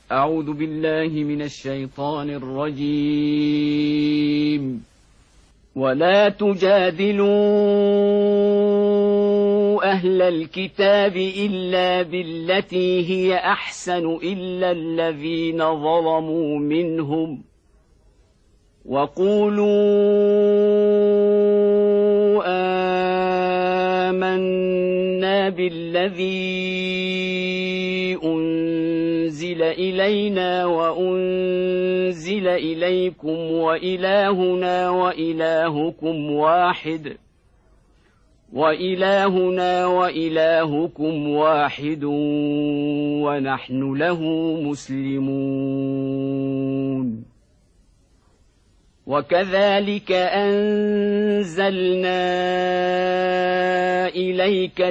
أعوذ بالله من الشيطان الرجيم. ولا تجادلوا أهل الكتاب إلا بالتي هي أحسن إلا الذين ظلموا منهم وقولوا آمنا بالذي أنزل إلينا وأنزل إليكم وإلهنا وإلهكم واحد ونحن له مسلمون. وكذلك أنزلنا إليك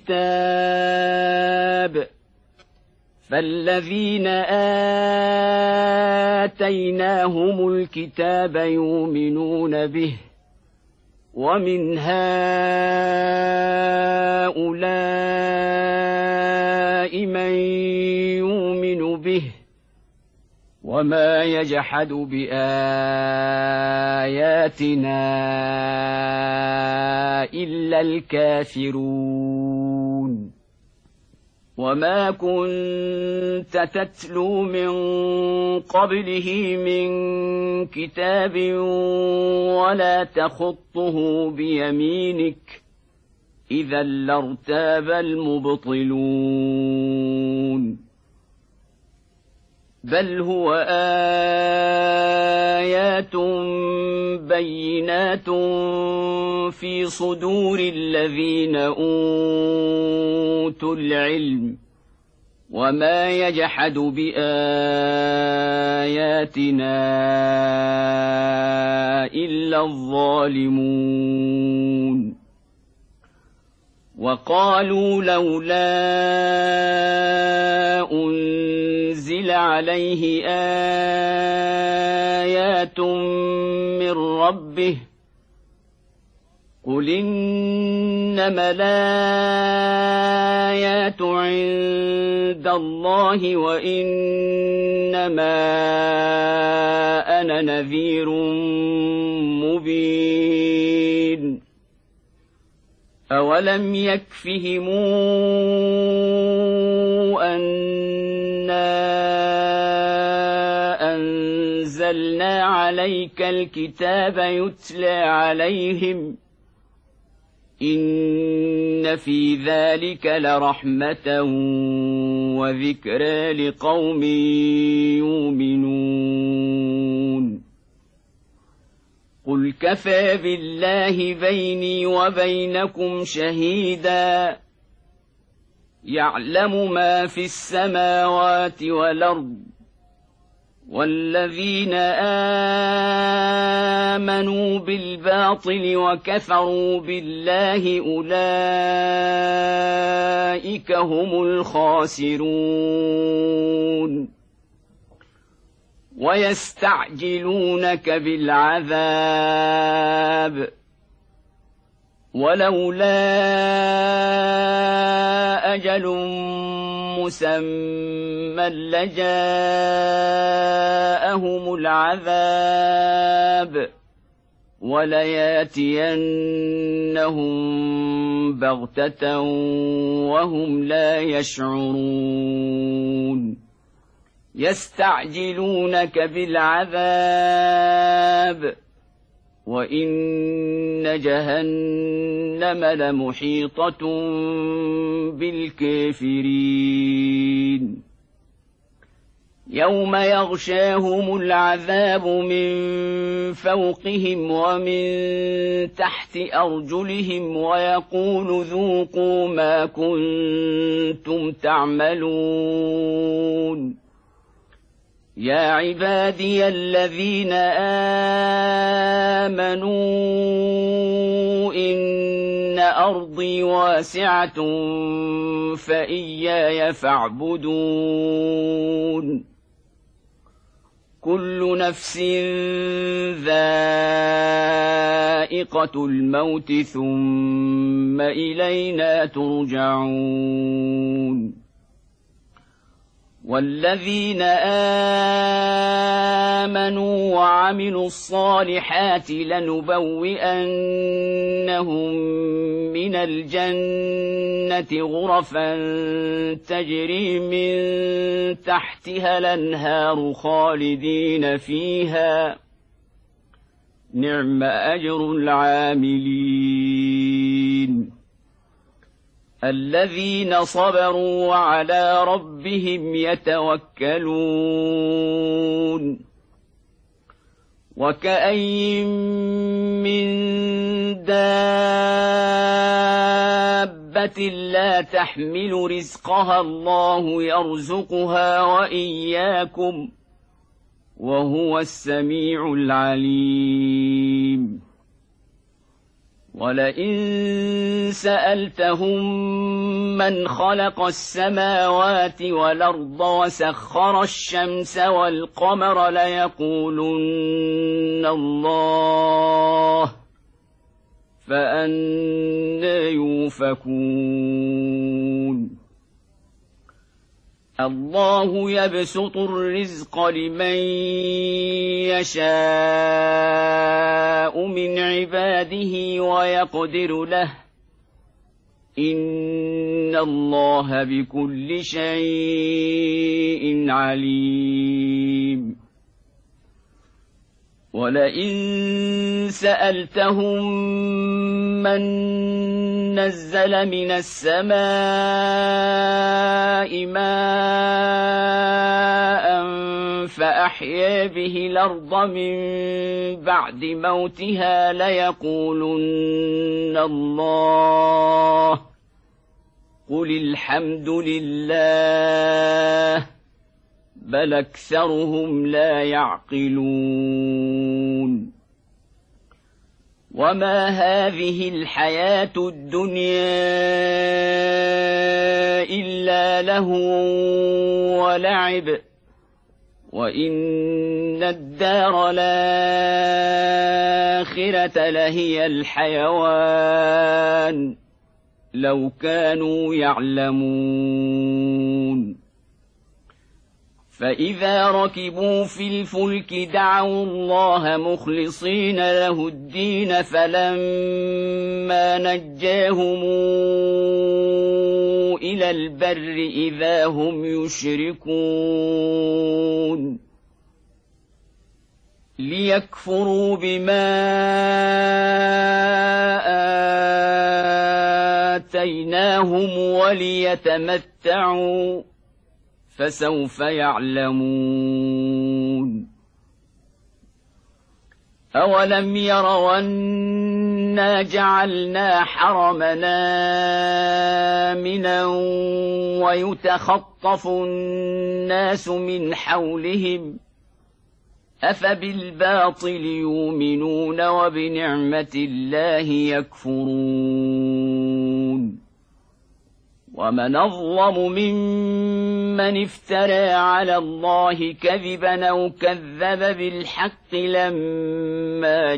الكتاب فالذين آتيناهم الكتاب يؤمنون به ومن هؤلاء من يؤمن به وما يجحد بآياتنا إلا الكافرون. وما كنت تتلو من قبله من كتاب ولا تخطه بيمينك إذا لارتاب المبطلون. بل هو آيات بينات في صدور الذين أوتوا العلم وما يجحد بآياتنا إلا الظالمون. وقالوا لولا أنزل عليه آيات من ربه قل إنما الآيات عند الله وإنما أنا نذير مبين. أولم يكفهم أنا أنزلنا عليك الكتاب يتلى عليهم إن في ذلك لرحمة وذكرى لقوم يؤمنون. قل كفى بالله بيني وبينكم شهيدا يعلم ما في السماوات والأرض والذين آمنوا بالباطل وكفروا بالله أولئك هم الخاسرون. ويستعجلونك بالعذاب ولولا أجل مسمى لجاءهم العذاب ولياتينهم بغتة وهم لا يشعرون. يستعجلونك بالعذاب وإن جهنم لمحيطة بالكافرين. يوم يغشاهم العذاب من فوقهم ومن تحت أرجلهم ويقول ذوقوا ما كنتم تعملون. يا عبادي الذين آمنوا إن أرضي واسعة فإياي فاعبدون. كل نفس ذائقة الموت ثم إلينا ترجعون. والذين آمنوا وعملوا الصالحات لنبوئنهم من الجنة غرفا تجري من تحتها الأنهار خالدين فيها نعم أجر العاملين الذين صبروا وعلى ربهم يتوكلون وكأين من دابة لا تحمل رزقها الله يرزقها وإياكم وهو السميع العليم ولئن سألتهم من خلق السماوات والأرض وسخر الشمس والقمر ليقولن الله فأنى يؤفكون الله يبسط الرزق لمن يشاء من عباده ويقدر له إن الله بكل شيء عليم ولئن سألتهم من نزل من السماء ماء فأحيا به الأرض من بعد موتها ليقولن الله قل الحمد لله بل أكثرهم لا يعقلون وما هذه الحياة الدنيا إلا لهو ولعب وإن الدار الآخرة لهي الحيوان لو كانوا يعلمون فإذا ركبوا في الفلك دعوا الله مخلصين له الدين فلما نجاهم إلى البر إذا هم يشركون ليكفروا بما آتيناهم وليتمتعوا فسوف يعلمون أولم يروا أنا جعلنا حرمنا آمنا ويتخطف الناس من حولهم أفبالباطل يؤمنون وبنعمة الله يكفرون ومن أظلم ممن افترى على الله كذبا أو كذب بالحق لما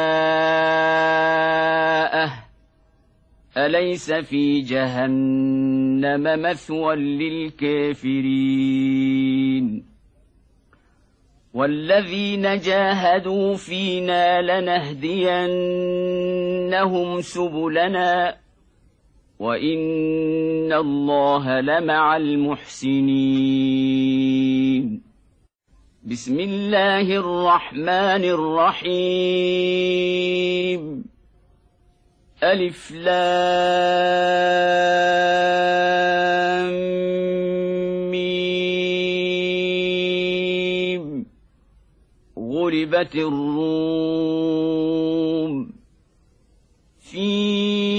جاءه أليس في جهنم مثوى للكافرين والذين جاهدوا فينا لنهدينهم سبلنا وإن الله لمع المحسنين بسم الله الرحمن الرحيم ألف لام ميم غلبت الروم في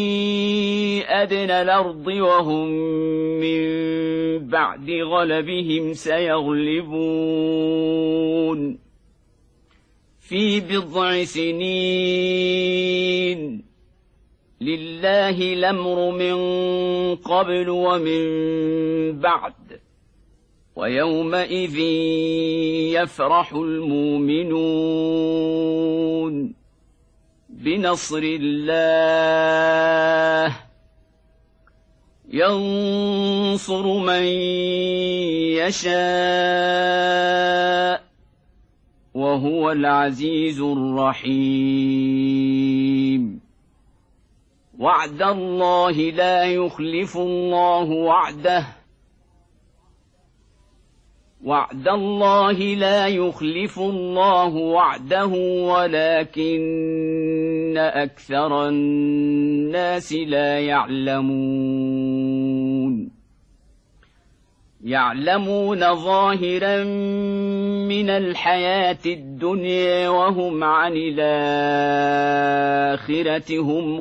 أدنى الأرض وهم من بعد غلبهم سيغلبون في بضع سنين لله الأمر من قبل ومن بعد ويومئذ يفرح المؤمنون بنصر الله ينصر من يشاء وهو العزيز الرحيم. وعد الله لا يخلف الله وعده ولكن أكثر الناس لا يعلمون ظاهرا من الحياة الدنيا وهم عن الآخرة هم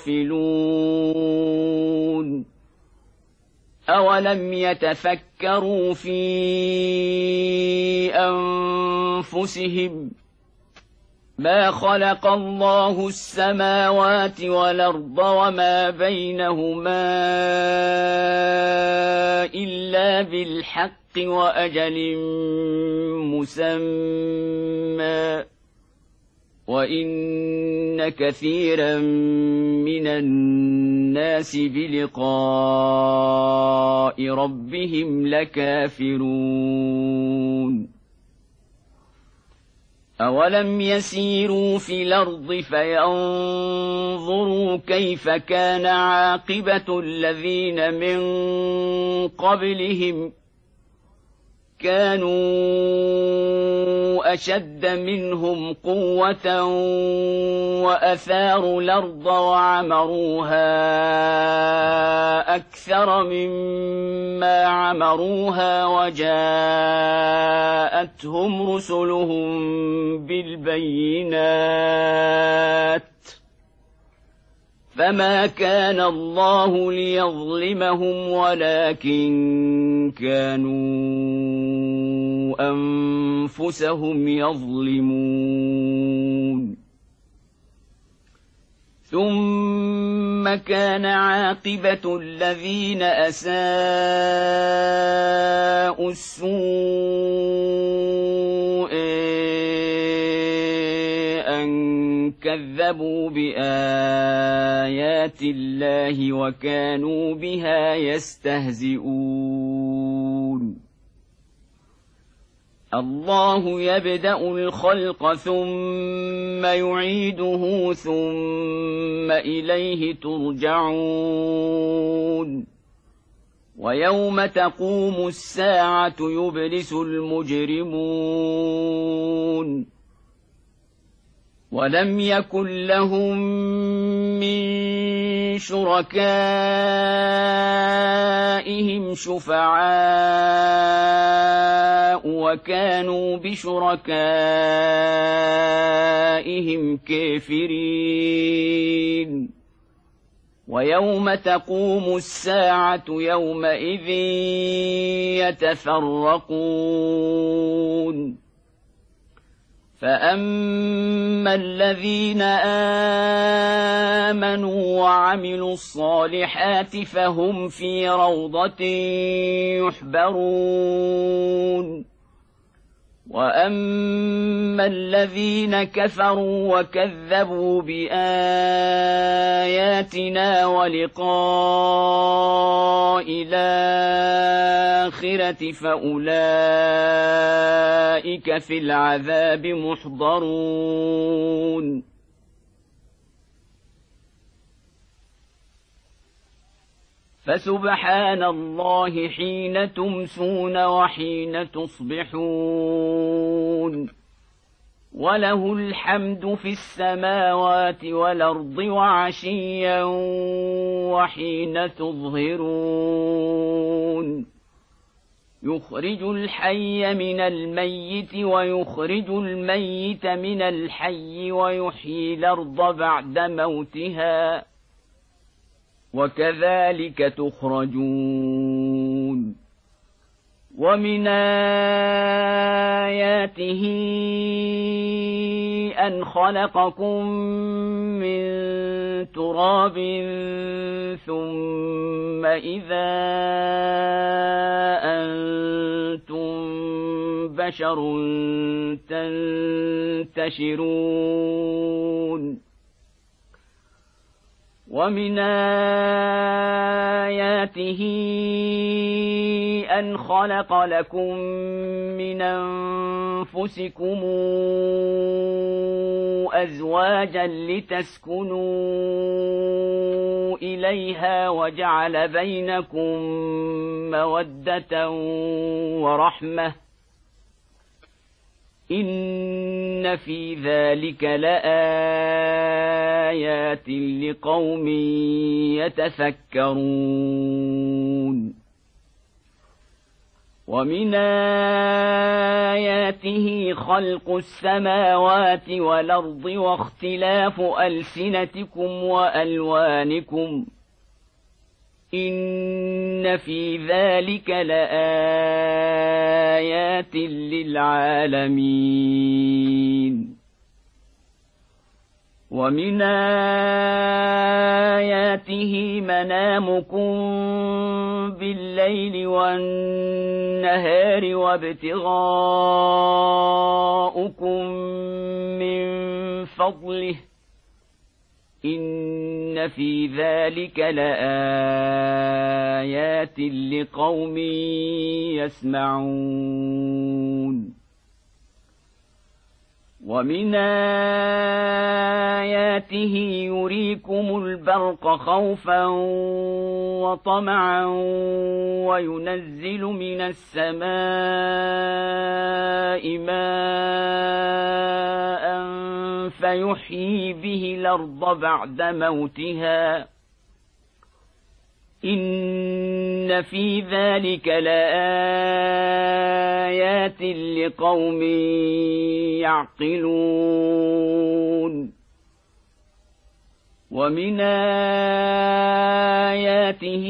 غافلون. أولم يتفكروا في أنفسهم ما خلق الله السماوات والأرض وما بينهما إلا بالحق وأجل مسمى وإن كثيرا من الناس بلقاء ربهم لكافرون. أولم يسيروا في الأرض فينظروا كيف كان عاقبة الذين من قبلهم كانوا أشد منهم قوة وأثاروا الأرض وعمروها أكثر مما عمروها وجاءتهم رسلهم بالبينات فما كان الله ليظلمهم ولكن كانوا أنفسهم يظلمون. ثم كان عاقبة الذين أساءوا السوء أن كذبوا بآيات الله وكانوا بها يستهزئون. الله يبدأ الخلق ثم يعيده ثم إليه ترجعون. ويوم تقوم الساعة يبلس المجرمون ولم يكن لهم من شركائهم شفعاء وكانوا بشركائهم كافرين. ويوم تقوم الساعة يومئذ يتفرقون. فأما الذين آمنوا وعملوا الصالحات فهم في روضة يحبرون. وأما الذين كفروا وكذبوا بآياتنا ولقاء الآخرة فأولئك في العذاب محضرون. فسبحان الله حين تمسون وحين تصبحون وله الحمد في السماوات والأرض وعشيا وحين تظهرون. يخرج الحي من الميت ويخرج الميت من الحي ويحيي الأرض بعد موتها وكذلك تخرجون. ومن آياته أن خلقكم من تراب ثم إذا أنتم بشر تنتشرون. ومن آياته أن خلق لكم من أنفسكم أزواجا لتسكنوا إليها وجعل بينكم مودة ورحمة إن في ذلك لآيات لقوم يتفكرون ومن آياته خلق السماوات والأرض واختلاف ألسنتكم وألوانكم إن في ذلك لآيات للعالمين ومن آياته منامكم بالليل والنهار وابتغاؤكم من فضله إن في ذلك لآيات لقوم يسمعون ومن آياته يريكم البرق خوفا وطمعا وينزل من السماء ماء فيحيي به الأرض بعد موتها إن في ذلك لآيات لقوم يعقلون ومن آياته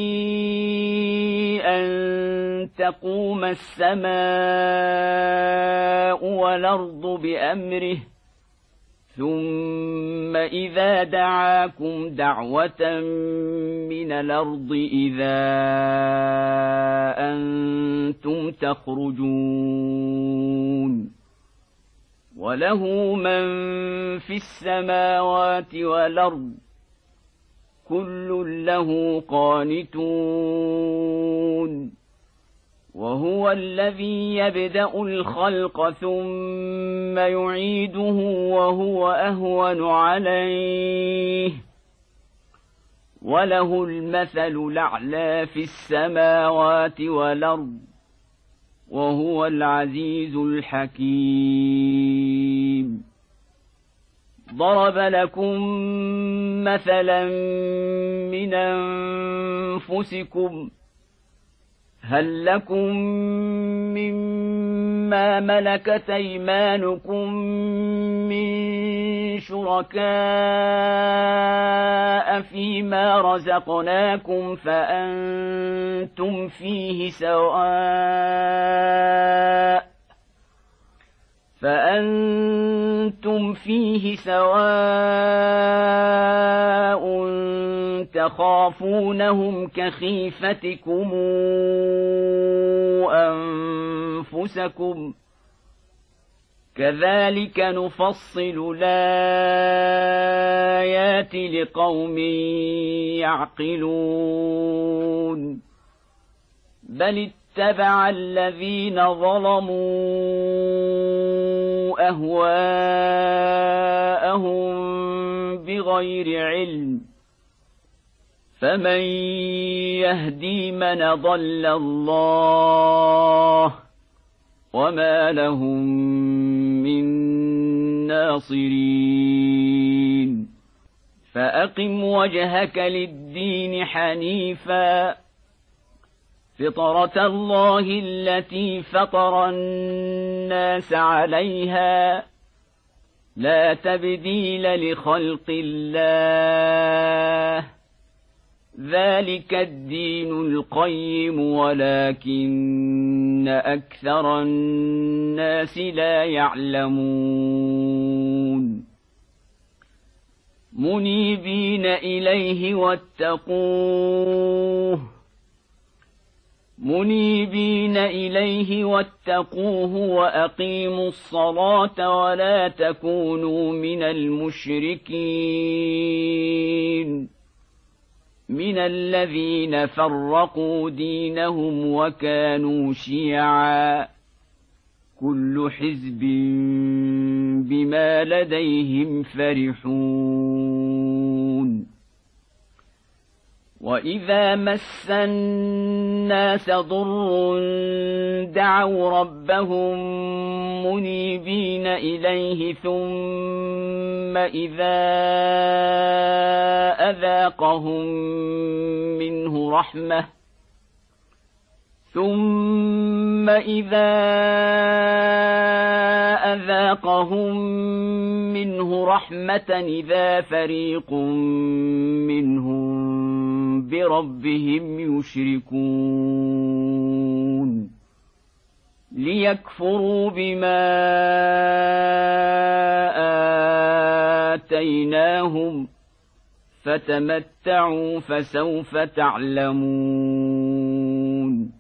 أن تقوم السماء والأرض بأمره ثم إذا دعاكم دعوة من الأرض إذا أنتم تخرجون وله من في السماوات والأرض كل له قانتون وهو الذي يبدأ الخلق ثم يعيده وهو أهون عليه وله المثل الأعلى في السماوات والأرض وهو العزيز الحكيم ضرب لكم مثلا من أنفسكم هل لكم مما ملكت أيمانكم من شركاء فيما رزقناكم فأنتم فيه سواء تخافونهم كخيفتكم أنفسكم كذلك نفصل الآيات لقوم يعقلون بل اتبع الذين ظلموا أهواءهم بغير علم فمن يهدي من ضل الله وما لهم من ناصرين فأقم وجهك للدين حنيفا فطرة الله التي فطر الناس عليها لا تبديل لخلق الله ذلك الدين القيم ولكن أكثر الناس لا يعلمون منيبين إليه واتقوه منيبين إليه واتقوه وأقيموا الصلاة ولا تكونوا من المشركين من الذين فرقوا دينهم وكانوا شيعا كل حزب بما لديهم فرحون وإذا مس الناس ضر دعوا ربهم منيبين إليه ثم إذا أذاقهم منه رحمة إذا فريق منهم بربهم يشركون ليكفروا بما آتيناهم فتمتعوا فسوف تعلمون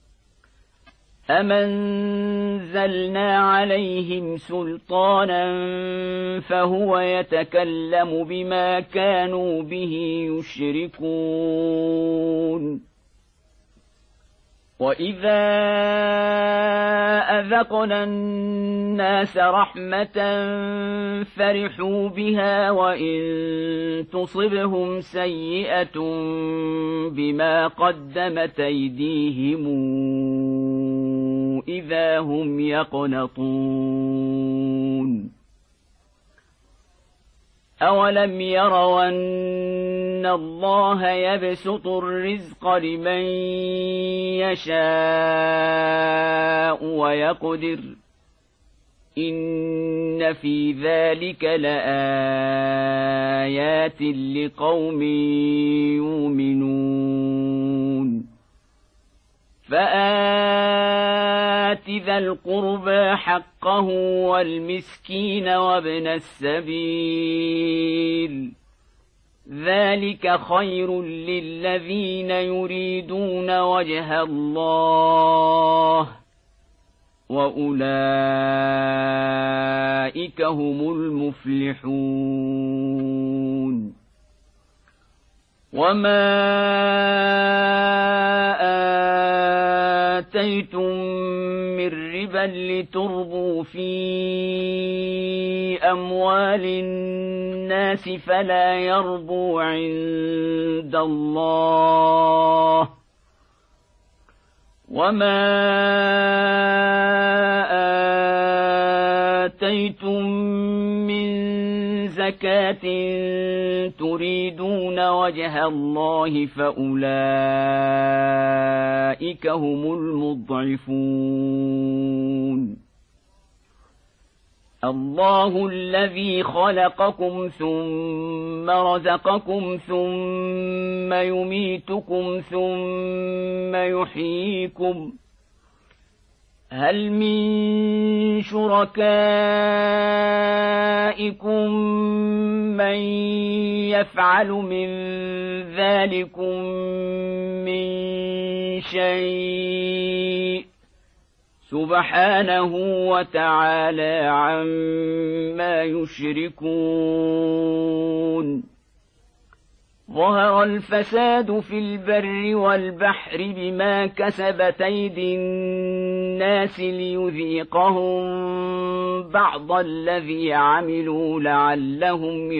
أم أنزلنا عليهم سلطانا فهو يتكلم بما كانوا به يشركون وإذا أذقنا الناس رحمة فرحوا بها وإن تصبهم سيئة بما قدمت أيديهم إذا هم يقنطون أولم يروا أن الله يبسط الرزق لمن يشاء ويقدر إن في ذلك لآيات لقوم يؤمنون فآت ذا القربى حقه والمسكين وابن السبيل ذلك خير للذين يريدون وجه الله وأولئك هم المفلحون وما آتيتم من ربا لتربوا في أموال الناس فلا يربو عند الله وما آتيتم من زكاة تريدون وجه الله فأولئك هم المضعفون الله الذي خلقكم ثم رزقكم ثم يميتكم ثم يحييكم هل من شركائكم من يفعل من ذلكم من شيء سبحانه وتعالى عما يشركون ظهر الفساد في البر والبحر بما كسبت أيدي الناس ليذيقهم بعض الذي عملوا لعلهم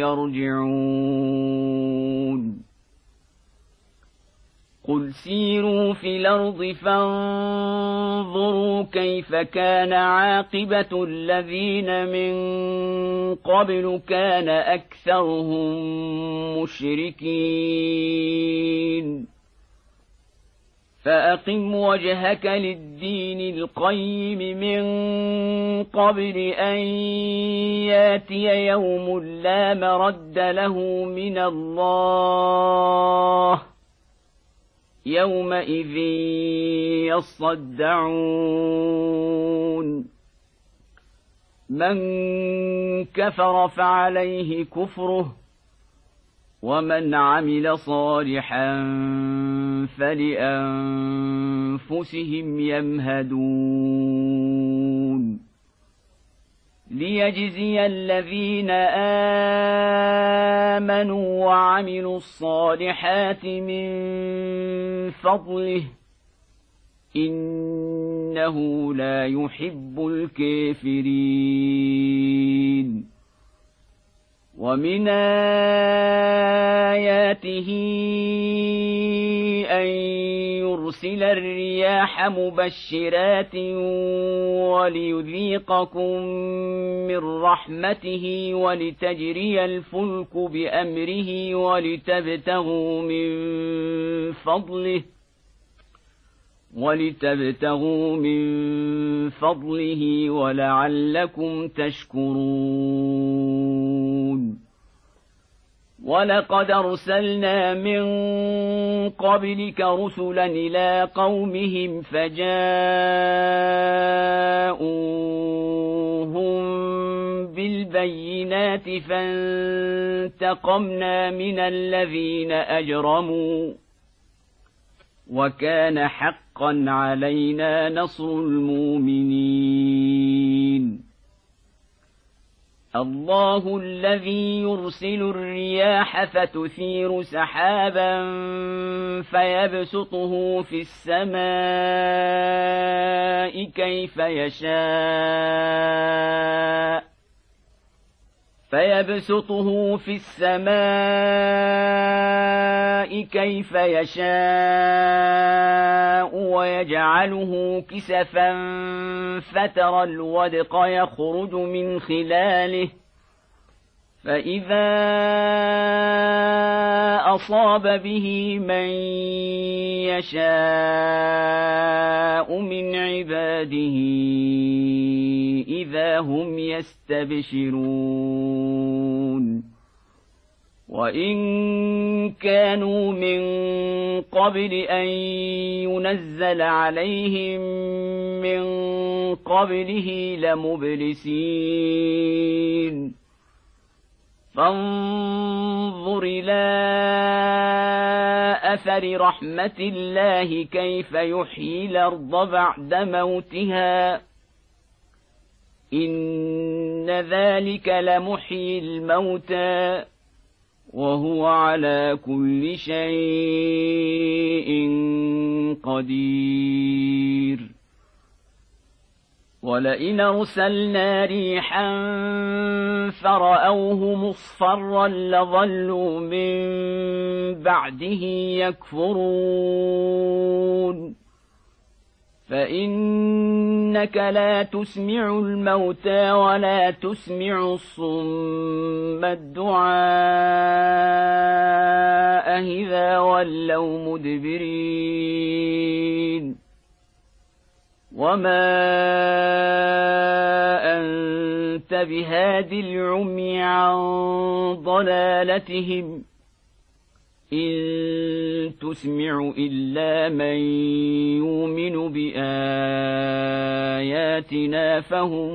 يرجعون قل سيروا في الأرض فانظروا كيف كان عاقبة الذين من قبل كان أكثرهم مشركين فأقم وجهك للدين القيم من قبل أن ياتي يوم لا مرد له من الله يومئذ يصدعون من كفر فعليه كفره ومن عمل صالحا فلأنفسهم يمهدون ليجزي الذين آمنوا وعملوا الصالحات من فضله إنه لا يحب الكافرين ومن آياته أن يرسل الرياح مبشرات وليذيقكم من رحمته ولتجري الفلك بأمره ولتبتغوا من فضله ولعلكم تشكرون ولقد أرسلنا من قبلك رسلا إلى قومهم فجاءوهم بالبينات فانتقمنا من الذين أجرموا وكان حقا علينا نصر المؤمنين الله الذي يرسل الرياح فتثير سحابا فيبسطه في السماء كيف يشاء ويجعله كسفا فترى الودق يخرج من خلاله فإذا أصاب به من يشاء من عباده إذا هم يستبشرون وإن كانوا من قبل أن ينزل عليهم من قبله لمبلسين فانظر إلى أثر رحمة الله كيف يحيي الأرض بعد موتها إن ذلك لمحيي الموتى وهو على كل شيء قدير ولئن أرسلنا ريحا فرأوه مصفرا لظلوا من بعده يكفرون فإنك لا تسمع الموتى ولا تسمع الصم الدعاء إذا ولوا مدبرين وما أنت بهاد العمي عن ضلالتهم إن تسمع إلا من يؤمن بآياتنا فهم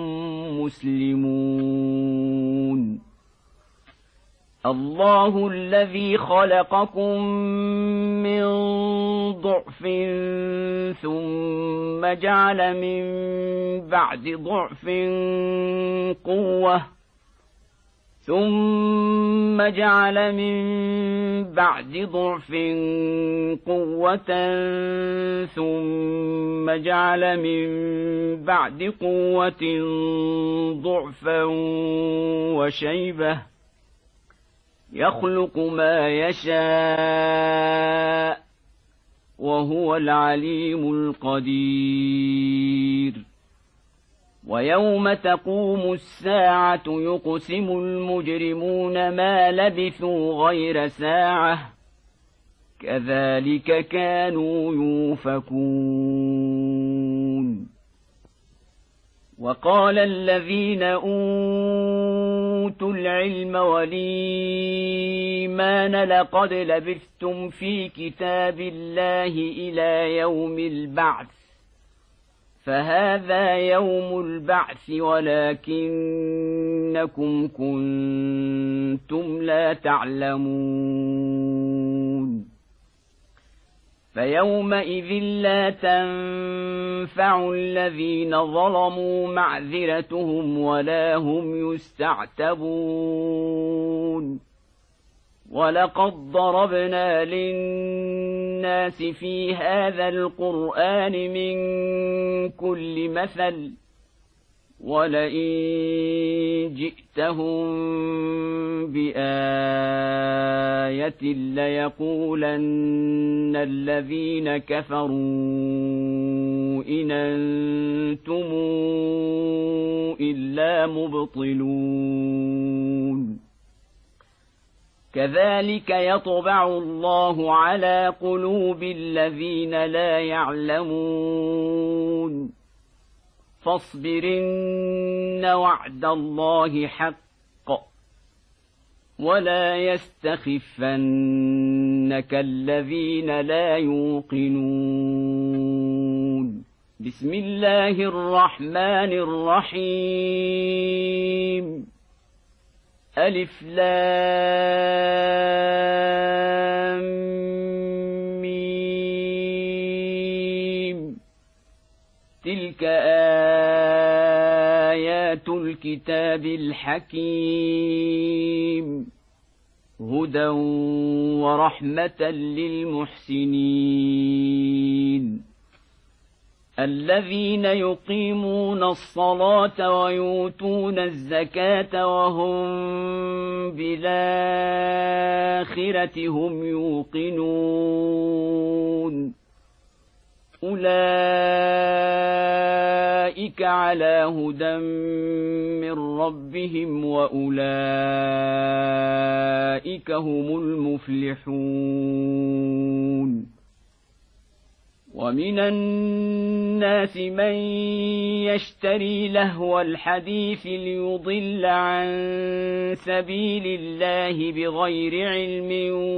مسلمون الله الذي خلقكم من ضعف ثم جعل من بعد ضعف قوة ثم جعل من بعد ضعف قوة ثم جعل من بعد قوة ضعفا وشيبة يخلق ما يشاء وهو العليم القدير ويوم تقوم الساعة يقسم المجرمون ما لبثوا غير ساعة كذلك كانوا يؤفكون وقال الذين أوتوا العلم والإيمان لقد لبثتم في كتاب الله إلى يوم البعث فهذا يوم البعث ولكنكم كنتم لا تعلمون فيومئذ لا تنفع الذين ظلموا معذرتهم ولا هم يستعتبون. ولقد ضربنا للناس في هذا القرآن من كل مثل ولئن جئتهم بآية ليقولن الذين كفروا إن أنتم إلا مبطلون. كذلك يطبع الله على قلوب الذين لا يعلمون. فاصبرن وعد الله حق ولا يستخفنك الذين لا يوقنون. بسم الله الرحمن الرحيم. ألف لام ميم. تلك آيات الكتاب الحكيم هدى ورحمة للمحسنين الذين يقيمون الصلاة ويؤتون الزكاة وهم بالآخرة هم يوقنون. أولئك على هدى من ربهم وأولئك هم المفلحون. ومن الناس من يشتري لهو الحديث ليضل عن سبيل الله بغير علم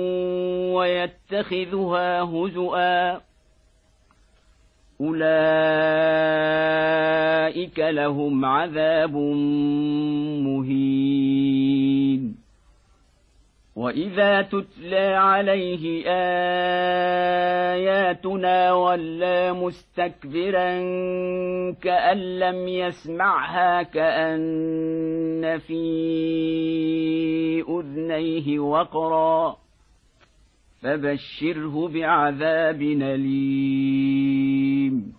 ويتخذها هزؤا أولئك لهم عذاب مهين. وإذا تتلى عليه آياتنا ولى مستكبرا كأن لم يسمعها كأن في أذنيه وقرا فبشره بعذاب أليم.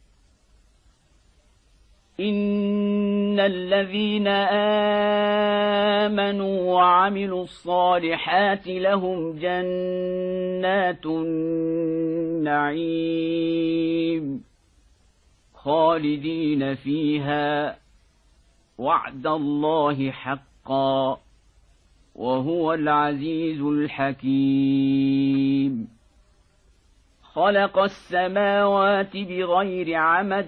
إن الذين آمنوا وعملوا الصالحات لهم جنات النعيم خالدين فيها وعد الله حقا وهو العزيز الحكيم. خلق السماوات بغير عمد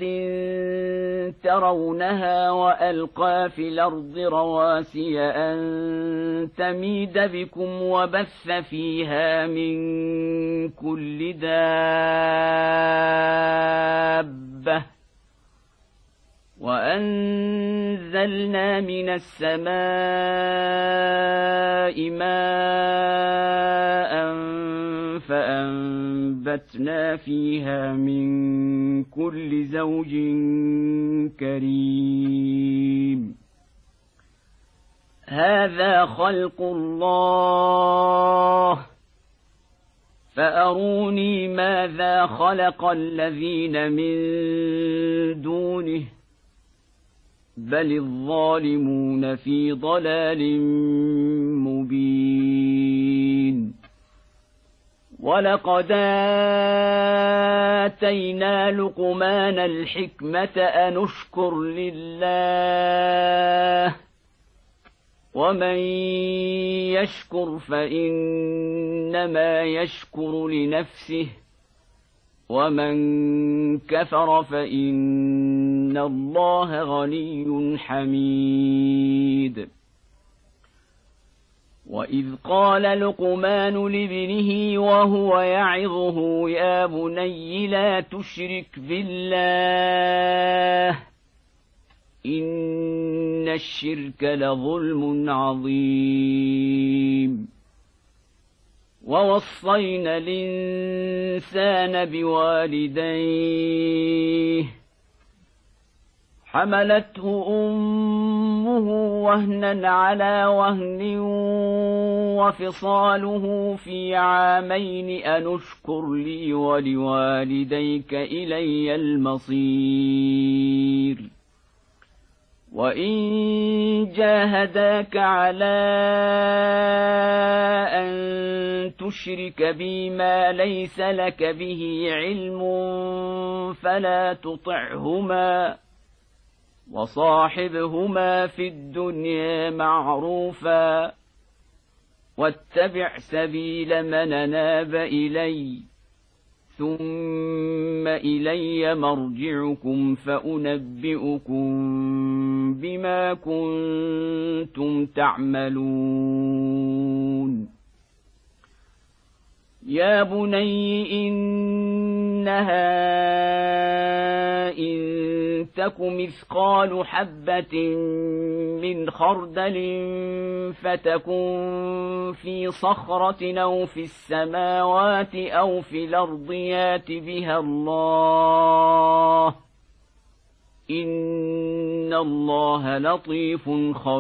ترونها وألقى في الأرض رواسي أن تميد بكم وبث فيها من كل دابة وأنزلنا من السماء ماء فأنبتنا فيها من كل زوج كريم. هذا خلق الله فأروني ماذا خلق الذين من دونه بل الظالمون في ضلال مبين. ولقد آتينا لقمان الحكمة أن اشكر لله ومن يشكر فإنما يشكر لنفسه ومن كفر فإن الله غني حميد. وإذ قال لقمان لابنه وهو يعظه يا بني لا تشرك بالله إن الشرك لظلم عظيم. ووصينا الإنسان بوالديه حملته أمه وهنا على وهن وفصاله في عامين أن اشكر لي ولوالديك إلي المصير وإن جاهداك على أن تشرك بي ما ليس لك به علم فلا تطعهما وصاحبهما في الدنيا معروفا واتبع سبيل من أناب إلي ثم إلي مرجعكم فأنبئكم بما كنتم تعملون يا بني إنها إن تك مثقال حبة من خردل فتكن في صخرة أو في السماوات أو في الأرض يات بها الله إن الله لطيف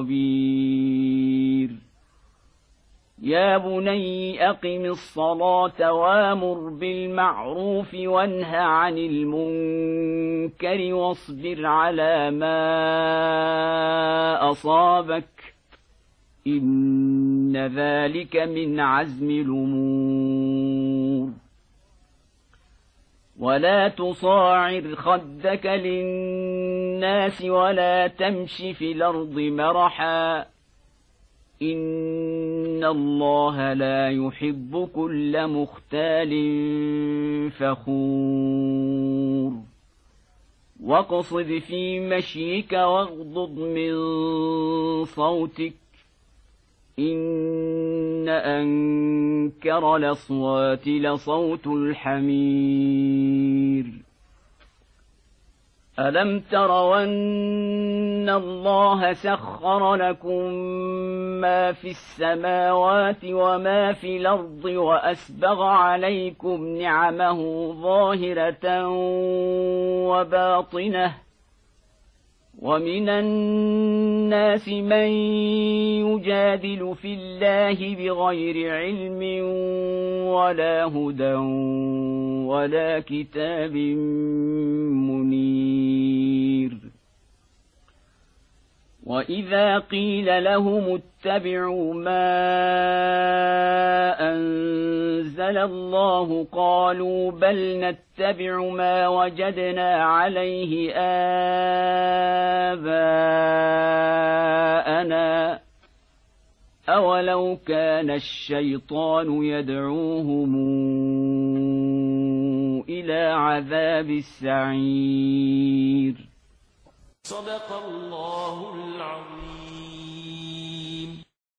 خبير يا بني أقم الصلاة وامر بالمعروف وانه عن المنكر واصبر على ما أصابك إن ذلك من عزم الأمور ولا تصاعر خدك للناس ولا تمش في الأرض مرحا إن الله لا يحب كل مختال فخور واقصد في مشيك واغضض من صوتك إن أنكر الأصوات لصوت الحمير ألم تروا أن الله سخر لكم ما في السماوات وما في الأرض وأسبغ عليكم نعمه ظاهرة وباطنة ومن الناس من يجادل في الله بغير علم ولا هدى ولا كتاب منير وإذا قيل لهم اتبعوا ما أنزل الله قالوا بل نتبع ما وجدنا عليه آباءنا أولو كان الشيطان يدعوهم إلى عذاب السعير. صدق الله العظيم.